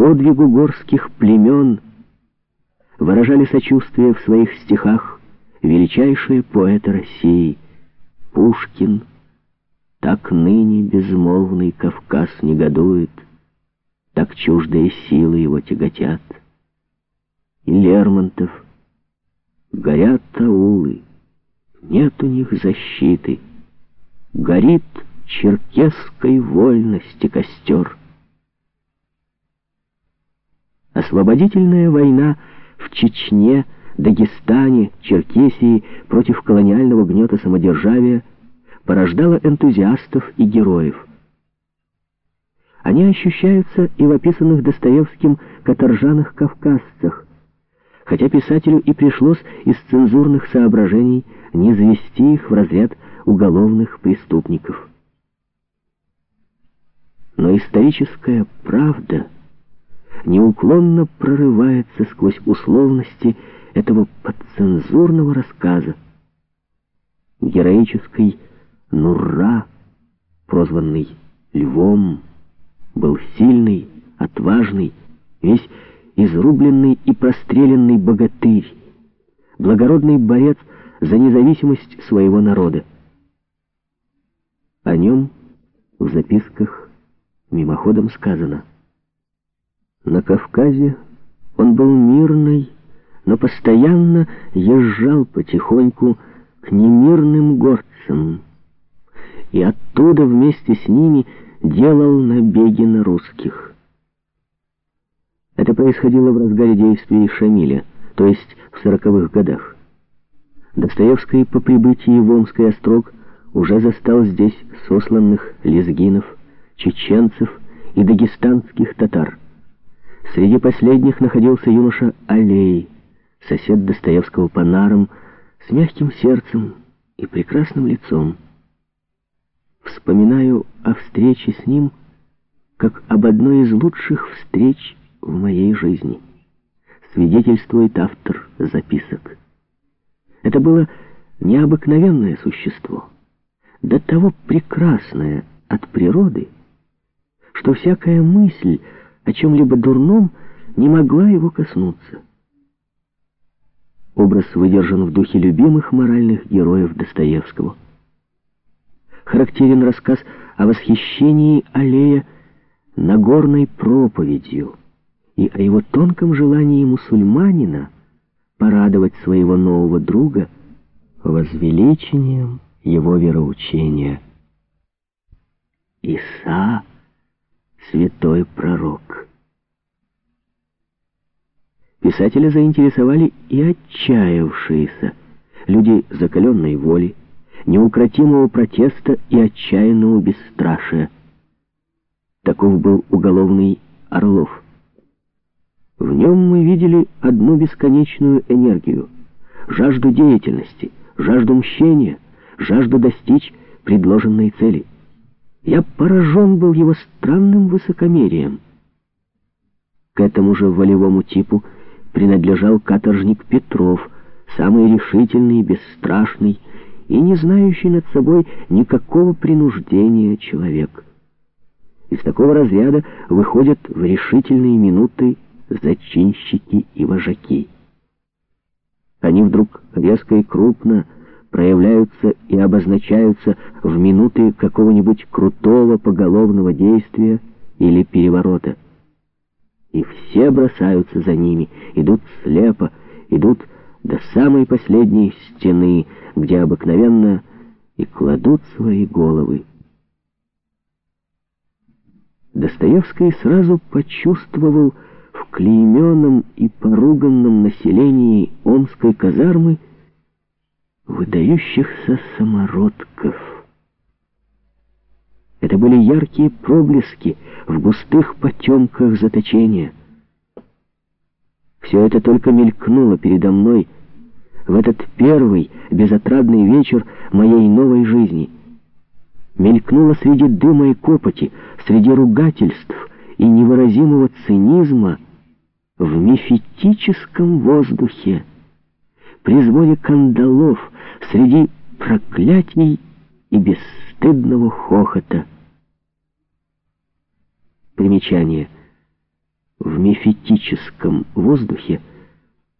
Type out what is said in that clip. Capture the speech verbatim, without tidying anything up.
подвигу горских племен выражали сочувствие в своих стихах величайшие поэты России: Пушкин, так ныне безмолвный Кавказ негодует, так чуждые силы его тяготят, и Лермонтов: горят аулы, нет у них защиты, горит черкесской вольности костер. Освободительная война в Чечне, Дагестане, Черкесии против колониального гнета самодержавия порождала энтузиастов и героев. Они ощущаются и в описанных Достоевским каторжанных кавказцах, хотя писателю и пришлось из цензурных соображений не завести их в разряд уголовных преступников. Но историческая правда неуклонно прорывается сквозь условности этого подцензурного рассказа. Героический Нурра, прозванный Львом, был сильный, отважный, весь изрубленный и простреленный богатырь, благородный борец за независимость своего народа. О нем в записках мимоходом сказано: на Кавказе он был мирный, но постоянно езжал потихоньку к немирным горцам, и оттуда вместе с ними делал набеги на русских. Это происходило в разгаре действий Шамиля, то есть в сороковых годах. Достоевский по прибытии в Омский острог уже застал здесь сосланных лезгинов, чеченцев и дагестанских татар. Среди последних находился юноша Алей, сосед Достоевского по нарам, с мягким сердцем и прекрасным лицом. Вспоминаю о встрече с ним как об одной из лучших встреч в моей жизни, свидетельствует автор записок. Это было необыкновенное существо, до того прекрасное от природы, что всякая мысль о чем-либо дурном не могла его коснуться. Образ выдержан в духе любимых моральных героев Достоевского. Характерен рассказ о восхищении Алея Нагорной проповедью и о его тонком желании мусульманина порадовать своего нового друга возвеличением его вероучения. Иса — святой пророк. Писателя заинтересовали и отчаявшиеся, люди закаленной воли, неукротимого протеста и отчаянного бесстрашия. Таков был уголовный Орлов. В нем мы видели одну бесконечную энергию, жажду деятельности, жажду мщения, жажду достичь предложенной цели. Я поражен был его странным высокомерием. К этому же волевому типу принадлежал каторжник Петров, самый решительный, бесстрашный и не знающий над собой никакого принуждения человек. Из такого разряда выходят в решительные минуты зачинщики и вожаки. Они вдруг резко и крупно проявляются и обозначаются в минуты какого-нибудь крутого поголовного действия или переворота. И все бросаются за ними, идут слепо, идут до самой последней стены, где обыкновенно и кладут свои головы. Достоевский сразу почувствовал в клейменном и поруганном населении Омской казармы выдающихся самородков. Это были яркие проблески в густых потемках заточения. Все это только мелькнуло передо мной в этот первый безотрадный вечер моей новой жизни. Мелькнуло среди дыма и копоти, среди ругательств и невыразимого цинизма, в мифетическом воздухе, при звоне кандалов, среди проклятий и бесстыдного хохота. Примечание. В в мефитическом воздухе